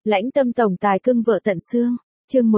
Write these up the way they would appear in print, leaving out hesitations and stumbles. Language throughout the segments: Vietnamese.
Lãnh tâm tổng tài cưng vợ tận xương, chương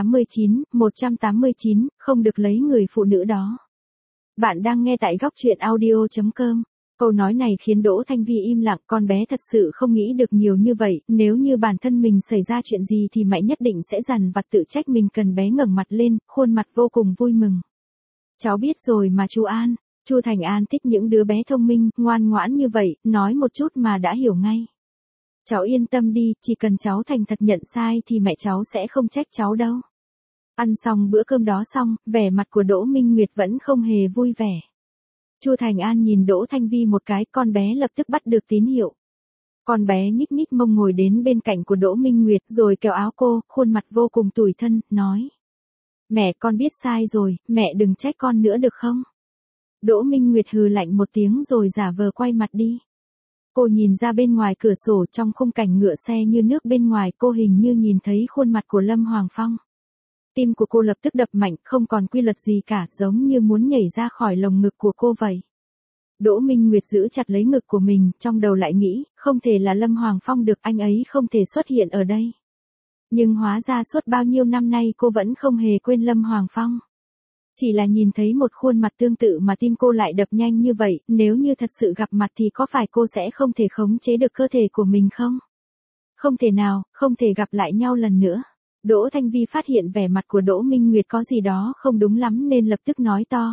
189, không được lấy người phụ nữ đó. Bạn đang nghe tại góc truyện audio.com. Câu nói này khiến Đỗ Thanh Vi im lặng, con bé thật sự không nghĩ được nhiều như vậy, nếu như bản thân mình xảy ra chuyện gì thì mẹ nhất định sẽ dằn vặt tự trách mình. Cần bé ngẩng mặt lên, khuôn mặt vô cùng vui mừng. Cháu biết rồi mà chú An. Chu Thành An thích những đứa bé thông minh, ngoan ngoãn như vậy, nói một chút mà đã hiểu ngay. Cháu yên tâm đi, chỉ cần cháu thành thật nhận sai thì mẹ cháu sẽ không trách cháu đâu. Ăn xong bữa cơm đó xong, vẻ mặt của Đỗ Minh Nguyệt vẫn không hề vui vẻ. Chu Thành An nhìn Đỗ Thanh Vi một cái, con bé lập tức bắt được tín hiệu. Con bé nhích nhích mông ngồi đến bên cạnh của Đỗ Minh Nguyệt rồi kéo áo cô, khuôn mặt vô cùng tủi thân, nói. Mẹ, con biết sai rồi, mẹ đừng trách con nữa được không? Đỗ Minh Nguyệt hừ lạnh một tiếng rồi giả vờ quay mặt đi. Cô nhìn ra bên ngoài cửa sổ, trong khung cảnh ngựa xe như nước bên ngoài, cô hình như nhìn thấy khuôn mặt của Lâm Hoàng Phong. Tim của cô lập tức đập mạnh, không còn quy luật gì cả, giống như muốn nhảy ra khỏi lồng ngực của cô vậy. Đỗ Minh Nguyệt giữ chặt lấy ngực của mình, trong đầu lại nghĩ, không thể là Lâm Hoàng Phong được, anh ấy không thể xuất hiện ở đây. Nhưng hóa ra suốt bao nhiêu năm nay cô vẫn không hề quên Lâm Hoàng Phong. Chỉ là nhìn thấy một khuôn mặt tương tự mà tim cô lại đập nhanh như vậy, nếu như thật sự gặp mặt thì có phải cô sẽ không thể khống chế được cơ thể của mình không? Không thể nào, không thể gặp lại nhau lần nữa. Đỗ Thanh Vi phát hiện vẻ mặt của Đỗ Minh Nguyệt có gì đó không đúng lắm nên lập tức nói to.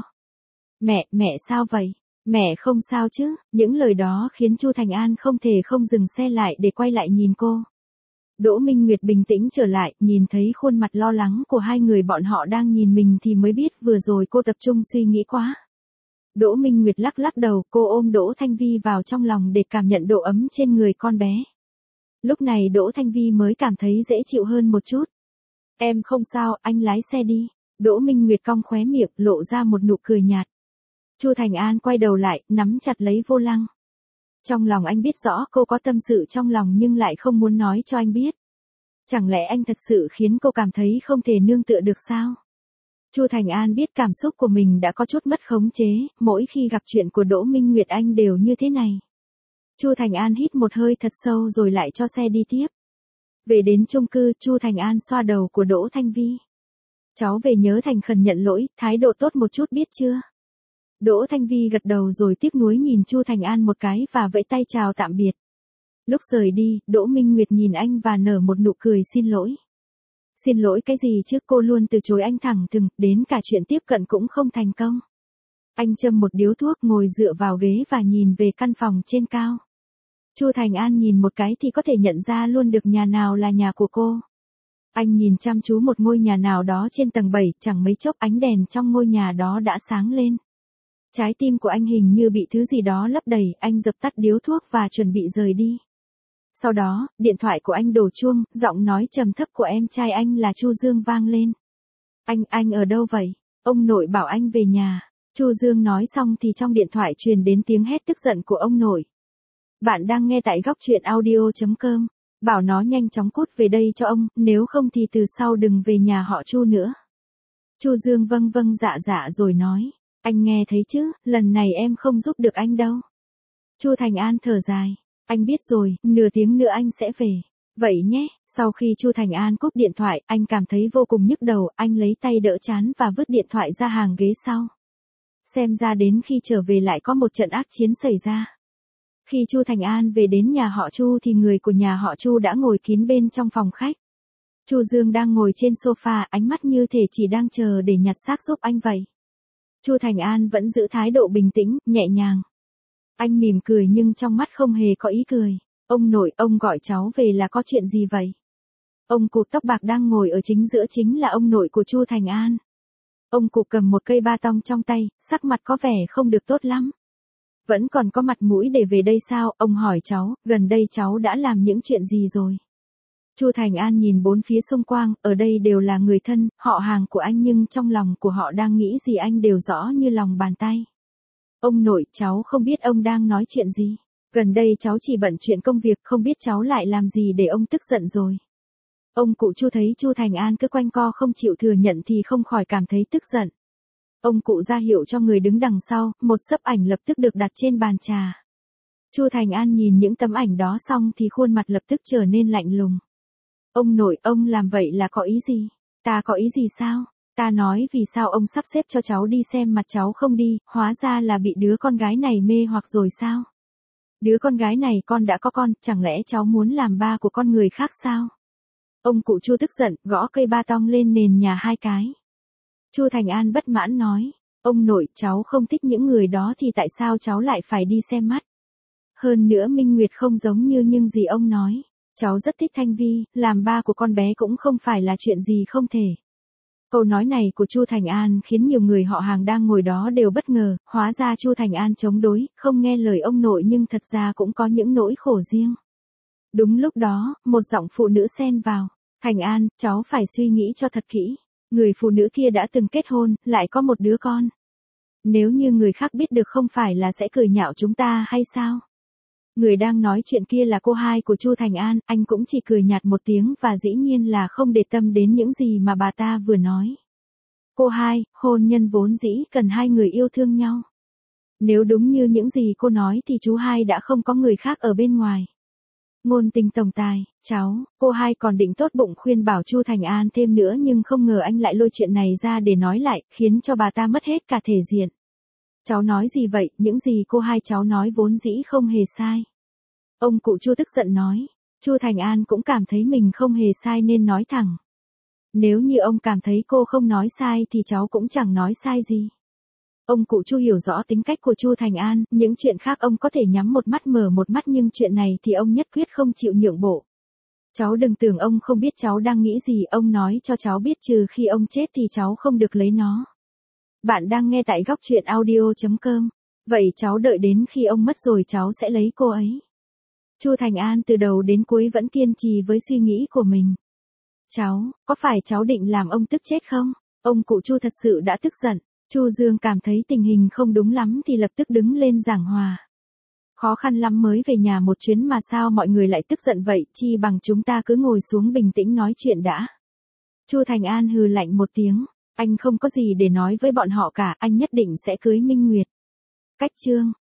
Mẹ sao vậy? Mẹ không sao chứ? Những lời đó khiến Chu Thành An không thể không dừng xe lại để quay lại nhìn cô. Đỗ Minh Nguyệt bình tĩnh trở lại, nhìn thấy khuôn mặt lo lắng của hai người bọn họ đang nhìn mình thì mới biết vừa rồi cô tập trung suy nghĩ quá. Đỗ Minh Nguyệt lắc lắc đầu, cô ôm Đỗ Thanh Vi vào trong lòng để cảm nhận độ ấm trên người con bé. Lúc này Đỗ Thanh Vi mới cảm thấy dễ chịu hơn một chút. Em không sao, anh lái xe đi. Đỗ Minh Nguyệt cong khóe miệng, lộ ra một nụ cười nhạt. Chu Thành An quay đầu lại, nắm chặt lấy vô lăng. Trong lòng anh biết rõ cô có tâm sự trong lòng nhưng lại không muốn nói cho anh biết. Chẳng lẽ anh thật sự khiến cô cảm thấy không thể nương tựa được sao? Chu Thành An biết cảm xúc của mình đã có chút mất khống chế, mỗi khi gặp chuyện của Đỗ Minh Nguyệt anh đều như thế này. Chu Thành An hít một hơi thật sâu rồi lại cho xe đi tiếp. Về đến chung cư, Chu Thành An xoa đầu của Đỗ Thanh Vi. Cháu về nhớ thành khẩn nhận lỗi, thái độ tốt một chút biết chưa? Đỗ Thanh Vi gật đầu rồi tiếc nuối nhìn Chu Thành An một cái và vẫy tay chào tạm biệt. Lúc rời đi, Đỗ Minh Nguyệt nhìn anh và nở một nụ cười xin lỗi. Xin lỗi cái gì chứ, cô luôn từ chối anh thẳng thừng, đến cả chuyện tiếp cận cũng không thành công. Anh châm một điếu thuốc ngồi dựa vào ghế và nhìn về căn phòng trên cao. Chu Thành An nhìn một cái thì có thể nhận ra luôn được nhà nào là nhà của cô. Anh nhìn chăm chú một ngôi nhà nào đó trên tầng 7, chẳng mấy chốc ánh đèn trong ngôi nhà đó đã sáng lên. Trái tim của anh hình như bị thứ gì đó lấp đầy, anh dập tắt điếu thuốc và chuẩn bị rời đi. Sau đó, điện thoại của anh đổ chuông, giọng nói trầm thấp của em trai anh là Chu Dương vang lên. Anh ở đâu vậy? Ông nội bảo anh về nhà. Chu Dương nói xong thì trong điện thoại truyền đến tiếng hét tức giận của ông nội. Bạn đang nghe tại góc truyện audio.com. Bảo nó nhanh chóng cút về đây cho ông, nếu không thì từ sau đừng về nhà họ Chu nữa. Chu Dương vâng dạ rồi nói. Anh nghe thấy chứ, lần này em không giúp được anh đâu. Chu Thành An thở dài. Anh biết rồi, nửa tiếng nữa anh sẽ về. Vậy nhé. Sau khi Chu Thành An cúp điện thoại, anh cảm thấy vô cùng nhức đầu, anh lấy tay đỡ trán và vứt điện thoại ra hàng ghế sau. Xem ra đến khi trở về lại có một trận ác chiến xảy ra. Khi Chu Thành An về đến nhà họ Chu thì người của nhà họ Chu đã ngồi kín bên trong phòng khách. Chu Dương đang ngồi trên sofa, ánh mắt như thể chỉ đang chờ để nhặt xác giúp anh vậy. Chu Thành An vẫn giữ thái độ bình tĩnh, nhẹ nhàng. Anh mỉm cười nhưng trong mắt không hề có ý cười. Ông nội, ông gọi cháu về là có chuyện gì vậy? Ông cụp tóc bạc đang ngồi ở chính giữa chính là ông nội của Chu Thành An. Ông cụp cầm một cây ba tong trong tay, sắc mặt có vẻ không được tốt lắm. Vẫn còn có mặt mũi để về đây sao? Ông hỏi cháu, gần đây cháu đã làm những chuyện gì rồi? Chu Thành An nhìn bốn phía xung quanh, ở đây đều là người thân, họ hàng của anh nhưng trong lòng của họ đang nghĩ gì anh đều rõ như lòng bàn tay. Ông nội, cháu không biết ông đang nói chuyện gì. Gần đây cháu chỉ bận chuyện công việc, không biết cháu lại làm gì để ông tức giận rồi. Ông cụ Chu thấy Chu Thành An cứ quanh co không chịu thừa nhận thì không khỏi cảm thấy tức giận. Ông cụ ra hiệu cho người đứng đằng sau, một xấp ảnh lập tức được đặt trên bàn trà. Chu Thành An nhìn những tấm ảnh đó xong thì khuôn mặt lập tức trở nên lạnh lùng. Ông nội, ông làm vậy là có ý gì? Ta có ý gì sao? Ta nói vì sao ông sắp xếp cho cháu đi xem mặt cháu không đi, hóa ra là bị đứa con gái này mê hoặc rồi sao? Đứa con gái này con đã có con, chẳng lẽ cháu muốn làm ba của con người khác sao? Ông cụ Chu tức giận, gõ cây ba tong lên nền nhà 2 cái. Chu Thành An bất mãn nói, ông nội, cháu không thích những người đó thì tại sao cháu lại phải đi xem mắt? Hơn nữa Minh Nguyệt không giống như những gì ông nói. Cháu rất thích Thanh Vi, làm ba của con bé cũng không phải là chuyện gì không thể. Câu nói này của Chu Thành An khiến nhiều người họ hàng đang ngồi đó đều bất ngờ, hóa ra Chu Thành An chống đối, không nghe lời ông nội nhưng thật ra cũng có những nỗi khổ riêng. Đúng lúc đó, một giọng phụ nữ xen vào. Thành An, cháu phải suy nghĩ cho thật kỹ. Người phụ nữ kia đã từng kết hôn, lại có một đứa con. Nếu như người khác biết được không phải là sẽ cười nhạo chúng ta hay sao? Người đang nói chuyện kia là cô hai của Chu Thành An, anh cũng chỉ cười nhạt một tiếng và dĩ nhiên là không để tâm đến những gì mà bà ta vừa nói. Cô hai, hôn nhân vốn dĩ cần hai người yêu thương nhau. Nếu đúng như những gì cô nói thì chú hai đã không có người khác ở bên ngoài. Ngôn tình tổng tài, cô hai còn định tốt bụng khuyên bảo Chu Thành An thêm nữa nhưng không ngờ anh lại lôi chuyện này ra để nói lại, khiến cho bà ta mất hết cả thể diện. Cháu nói gì vậy, những gì cô hai cháu nói vốn dĩ không hề sai. Ông cụ Chu tức giận nói, Chu Thành An cũng cảm thấy mình không hề sai nên nói thẳng. Nếu như ông cảm thấy cô không nói sai thì cháu cũng chẳng nói sai gì. Ông cụ Chu hiểu rõ tính cách của Chu Thành An, những chuyện khác ông có thể nhắm một mắt mở một mắt nhưng chuyện này thì ông nhất quyết không chịu nhượng bộ. Cháu đừng tưởng ông không biết cháu đang nghĩ gì, ông nói cho cháu biết trừ khi ông chết thì cháu không được lấy nó. Bạn đang nghe tại góc truyện audio.com. Vậy cháu đợi đến khi ông mất rồi cháu sẽ lấy cô ấy. Chu Thành An từ đầu đến cuối vẫn kiên trì với suy nghĩ của mình. Có phải cháu định làm ông tức chết không? Ông cụ Chu thật sự đã tức giận. Chu Dương cảm thấy tình hình không đúng lắm thì lập tức đứng lên giảng hòa. Khó khăn lắm mới về nhà một chuyến mà sao mọi người lại tức giận vậy, chi bằng chúng ta cứ ngồi xuống bình tĩnh nói chuyện đã. Chu Thành An hừ lạnh một tiếng, anh không có gì để nói với bọn họ cả, anh nhất định sẽ cưới Minh Nguyệt. Cách chương